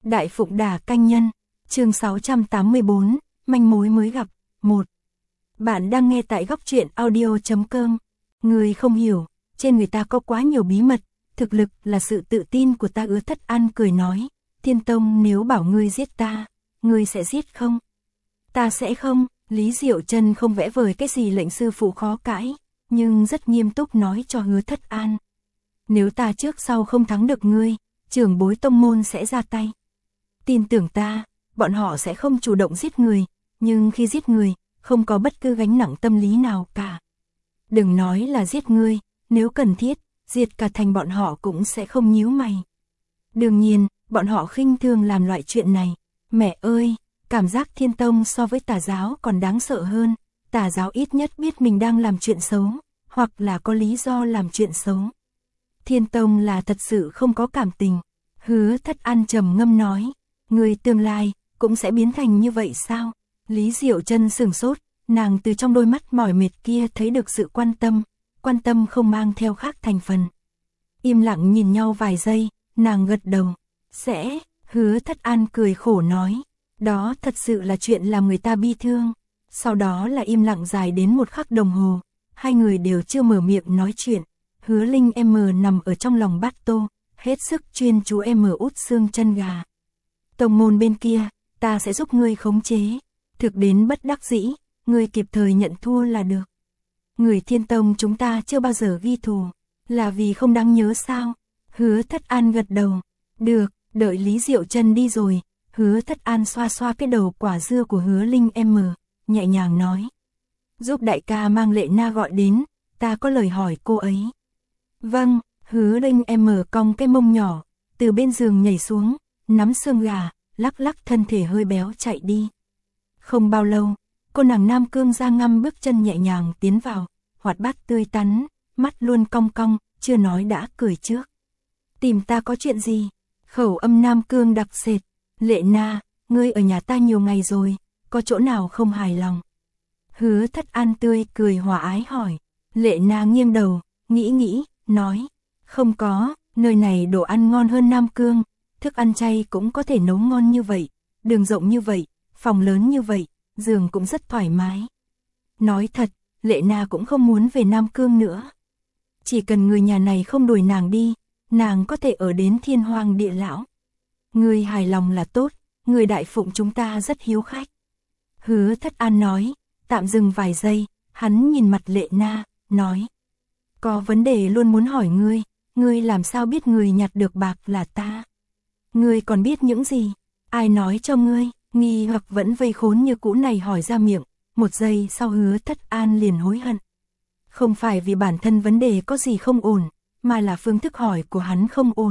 Đại Phụng Đà Canh Nhân, chương 684, manh mối mới gặp, 1. Bạn đang nghe tại góc truyện audio.com. Người không hiểu, trên người ta có quá nhiều bí mật, thực lực là sự tự tin của ta. Ứa Thất An cười nói, Thiên Tông nếu bảo ngươi giết ta, ngươi sẽ giết không? Ta sẽ không. Lý Diệu Trân không vẽ vời cái gì lệnh sư phụ khó cãi, nhưng rất nghiêm túc nói cho Hứa Thất An. Nếu ta trước sau không thắng được ngươi, trưởng bối tông môn sẽ ra tay. Tin tưởng ta, bọn họ sẽ không chủ động giết người, nhưng khi giết người, không có bất cứ gánh nặng tâm lý nào cả. Đừng nói là giết ngươi, nếu cần thiết, diệt cả thành bọn họ cũng sẽ không nhíu mày. Đương nhiên, bọn họ khinh thường làm loại chuyện này. Mẹ ơi, cảm giác Thiên Tông so với Tà giáo còn đáng sợ hơn. Tà giáo ít nhất biết mình đang làm chuyện xấu, hoặc là có lý do làm chuyện xấu. Thiên Tông là thật sự không có cảm tình. Hứa Thất An trầm ngâm nói, người tương lai cũng sẽ biến thành như vậy sao? Lý Diệu Trân sửng sốt, nàng từ trong đôi mắt mỏi mệt kia thấy được sự quan tâm không mang theo khác thành phần. Im lặng nhìn nhau vài giây, nàng gật đầu. Sẽ. Hứa Thất An cười khổ nói, đó thật sự là chuyện làm người ta bi thương. Sau đó là im lặng dài đến 1 khắc đồng hồ, hai người đều chưa mở miệng nói chuyện. Hứa Linh em nằm ở trong lòng bát tô, hết sức chuyên chú út xương chân gà. Tông môn bên kia, ta sẽ giúp ngươi khống chế. Thực đến bất đắc dĩ, ngươi kịp thời nhận thua là được. Người Thiên Tông chúng ta chưa bao giờ ghi thù, là vì không đáng nhớ sao? Hứa Thất An gật đầu. Được, đợi Lý Diệu Trân đi rồi, Hứa Thất An xoa xoa cái đầu quả dưa của Hứa Linh nhẹ nhàng nói. Giúp đại ca mang Lệ Na gọi đến, ta có lời hỏi cô ấy. Vâng. Hứa Linh cong cái mông nhỏ, từ bên giường nhảy xuống, nắm xương gà, lắc lắc thân thể hơi béo chạy đi. Không bao lâu, cô nàng Nam Cương ra ngâm bước chân nhẹ nhàng tiến vào, hoạt bát tươi tắn, mắt luôn cong cong, chưa nói đã cười trước. Tìm ta có chuyện gì? Khẩu âm Nam Cương đặc sệt. Lệ Na, ngươi ở nhà ta nhiều ngày rồi, có chỗ nào không hài lòng? Hứa Thất An tươi cười hòa ái hỏi. Lệ Na nghiêng đầu, nghĩ, nói. Không có, nơi này đồ ăn ngon hơn Nam Cương, thức ăn chay cũng có thể nấu ngon như vậy, đường rộng như vậy, phòng lớn như vậy, giường cũng rất thoải mái. Nói thật, Lệ Na cũng không muốn về Nam Cương nữa. Chỉ cần người nhà này không đuổi nàng đi, nàng có thể ở đến thiên hoàng địa lão. Người hài lòng là tốt, người Đại Phụng chúng ta rất hiếu khách. Hứa Thất An nói, tạm dừng vài giây, hắn nhìn mặt Lệ Na, nói. Có vấn đề luôn muốn hỏi ngươi làm sao biết người nhặt được bạc là ta? Ngươi còn biết những gì? Ai nói cho ngươi? Nghi hoặc vẫn vây khốn như cũ này hỏi ra miệng, 1 giây sau Hứa Thất An liền hối hận. Không phải vì bản thân vấn đề có gì không ổn, mà là phương thức hỏi của hắn không ổn.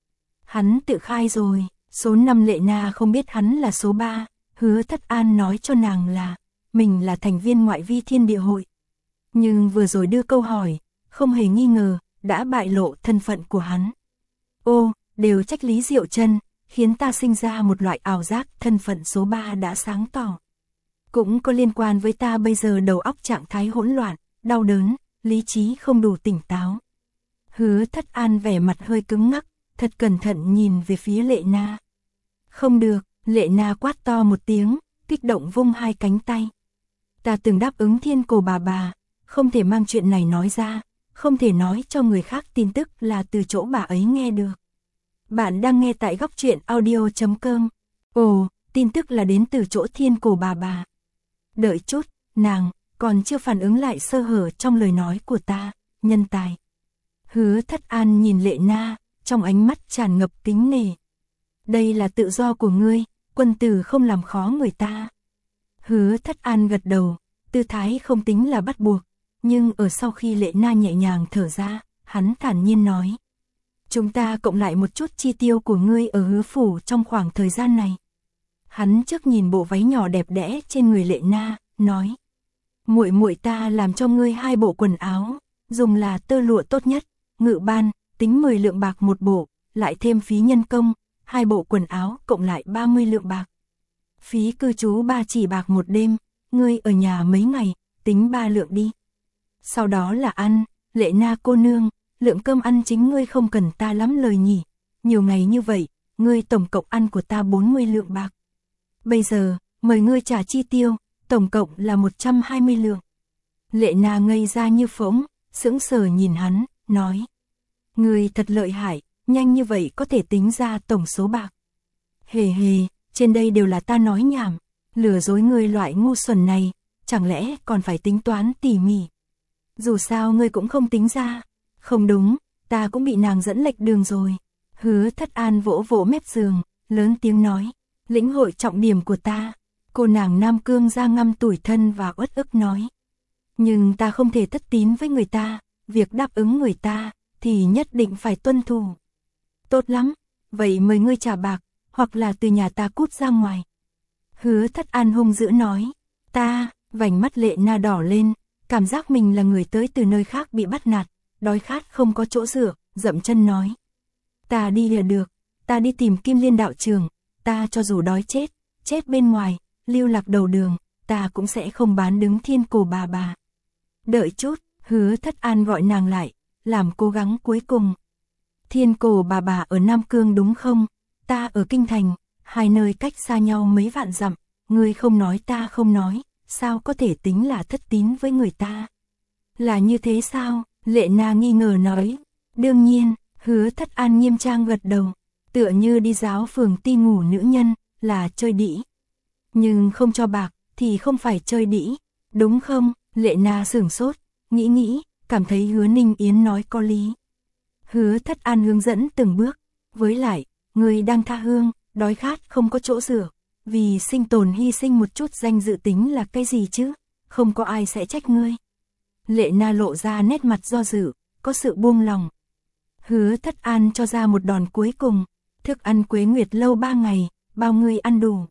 Hắn tự khai rồi, số 5 Lệ Na không biết hắn là số 3, Hứa Thất An nói cho nàng là, mình là thành viên ngoại vi Thiên Địa Hội. Nhưng vừa rồi đưa câu hỏi, không hề nghi ngờ, đã bại lộ thân phận của hắn. Ô, đều trách Lý Diệu Trân, khiến ta sinh ra một loại ảo giác thân phận số 3 đã sáng tỏ. Cũng có liên quan với ta bây giờ đầu óc trạng thái hỗn loạn, đau đớn, lý trí không đủ tỉnh táo. Hứa Thất An vẻ mặt hơi cứng ngắc, thật cẩn thận nhìn về phía Lệ Na. Không được, Lệ Na quát to một tiếng, kích động vung 2 cánh tay. Ta từng đáp ứng Thiên Cổ bà, không thể mang chuyện này nói ra, không thể nói cho người khác tin tức là từ chỗ bà ấy nghe được. Bạn đang nghe tại góc truyện audio.com. Ồ, tin tức là đến từ chỗ Thiên Cổ bà. Đợi chút, nàng còn chưa phản ứng lại sơ hở trong lời nói của ta, nhân tài. Hứa Thất An nhìn Lệ Na, trong ánh mắt tràn ngập kính nể. Đây là tự do của ngươi, quân tử không làm khó người ta. Hứa Thất An gật đầu, tư thái không tính là bắt buộc, nhưng ở sau khi Lệ Na nhẹ nhàng thở ra, hắn thản nhiên nói. Chúng ta cộng lại một chút chi tiêu của ngươi ở Hứa phủ trong khoảng thời gian này. Hắn trước nhìn bộ váy nhỏ đẹp đẽ trên người Lệ Na, nói. Muội muội ta làm cho ngươi 2 bộ quần áo, dùng là tơ lụa tốt nhất, Ngự ban, tính 10 lượng bạc 1 bộ, lại thêm phí nhân công, 2 bộ quần áo cộng lại 30 lượng bạc. Phí cư trú 3 chỉ bạc 1 đêm, ngươi ở nhà mấy ngày, tính 3 lượng đi. Sau đó là ăn, Lệ Na cô nương, lượng cơm ăn chính ngươi không cần ta lắm lời nhỉ, nhiều ngày như vậy, ngươi tổng cộng ăn của ta 40 lượng bạc. Bây giờ, mời ngươi trả chi tiêu, tổng cộng là 120 lượng. Lệ Na ngây ra như phỗng, sững sờ nhìn hắn, nói. Ngươi thật lợi hại, nhanh như vậy có thể tính ra tổng số bạc. Hề hề, trên đây đều là ta nói nhảm, lừa dối ngươi loại ngu xuẩn này, chẳng lẽ còn phải tính toán tỉ mỉ. Dù sao ngươi cũng không tính ra. Không đúng, ta cũng bị nàng dẫn lệch đường rồi. Hứa Thất An vỗ vỗ mép giường, lớn tiếng nói. Lĩnh hội trọng điểm của ta. Cô nàng Nam Cương ra ngăm tủi thân và uất ức nói. Nhưng ta không thể thất tín với người ta, việc đáp ứng người ta, thì nhất định phải tuân thủ. Tốt lắm, vậy mời ngươi trả bạc, hoặc là từ nhà ta cút ra ngoài. Hứa Thất An hung dữ nói. Ta, vành mắt Lệ Na đỏ lên, cảm giác mình là người tới từ nơi khác bị bắt nạt, đói khát không có chỗ dựa, dậm chân nói. Ta đi là được, ta đi tìm Kim Liên đạo trường, ta cho dù đói chết bên ngoài, lưu lạc đầu đường, ta cũng sẽ không bán đứng Thiên Cổ bà. Đợi chút, Hứa Thất An gọi nàng lại, làm cố gắng cuối cùng. Thiên Cổ bà ở Nam Cương đúng không? Ta ở Kinh Thành, hai nơi cách xa nhau mấy vạn dặm, ngươi không nói ta không nói, sao có thể tính là thất tín với người ta? Là như thế sao? Lệ Na nghi ngờ nói. Đương nhiên, Hứa Thất An nghiêm trang gật đầu, tựa như đi giáo phường ti ngủ nữ nhân, là chơi đĩ. Nhưng không cho bạc, thì không phải chơi đĩ, đúng không? Lệ Na sửng sốt, nghĩ, cảm thấy Hứa Ninh Yến nói có lý. Hứa Thất An hướng dẫn từng bước, với lại, người đang tha hương, đói khát không có chỗ dựa, vì sinh tồn hy sinh một chút danh dự tính là cái gì chứ, không có ai sẽ trách ngươi. Lệ Na lộ ra nét mặt do dự, có sự buông lòng. Hứa Thất An cho ra một đòn cuối cùng, thức ăn Quế Nguyệt lâu 3 ngày, bao ngươi ăn đủ.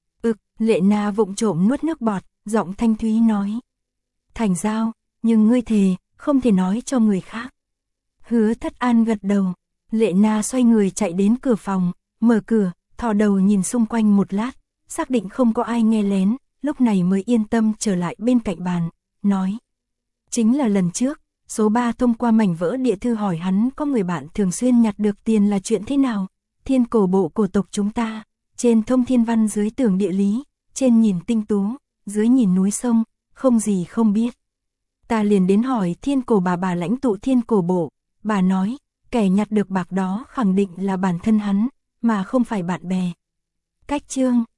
Lệ Na vụng trộm nuốt nước bọt, giọng thanh thúy nói. Thành giao, nhưng ngươi thề, không thể nói cho người khác. Hứa Thất An gật đầu, Lệ Na xoay người chạy đến cửa phòng, mở cửa, thò đầu nhìn xung quanh một lát, xác định không có ai nghe lén, lúc này mới yên tâm trở lại bên cạnh bàn, nói. Chính là lần trước, số 3 thông qua mảnh vỡ địa thư hỏi hắn có người bạn thường xuyên nhặt được tiền là chuyện thế nào. Thiên Cổ bộ cổ tộc chúng ta, trên thông thiên văn dưới tưởng địa lý, trên nhìn tinh tú, dưới nhìn núi sông, không gì không biết. Ta liền đến hỏi Thiên Cổ bà lãnh tụ Thiên Cổ bộ, bà nói, kẻ nhặt được bạc đó khẳng định là bản thân hắn, mà không phải bạn bè. Cách chương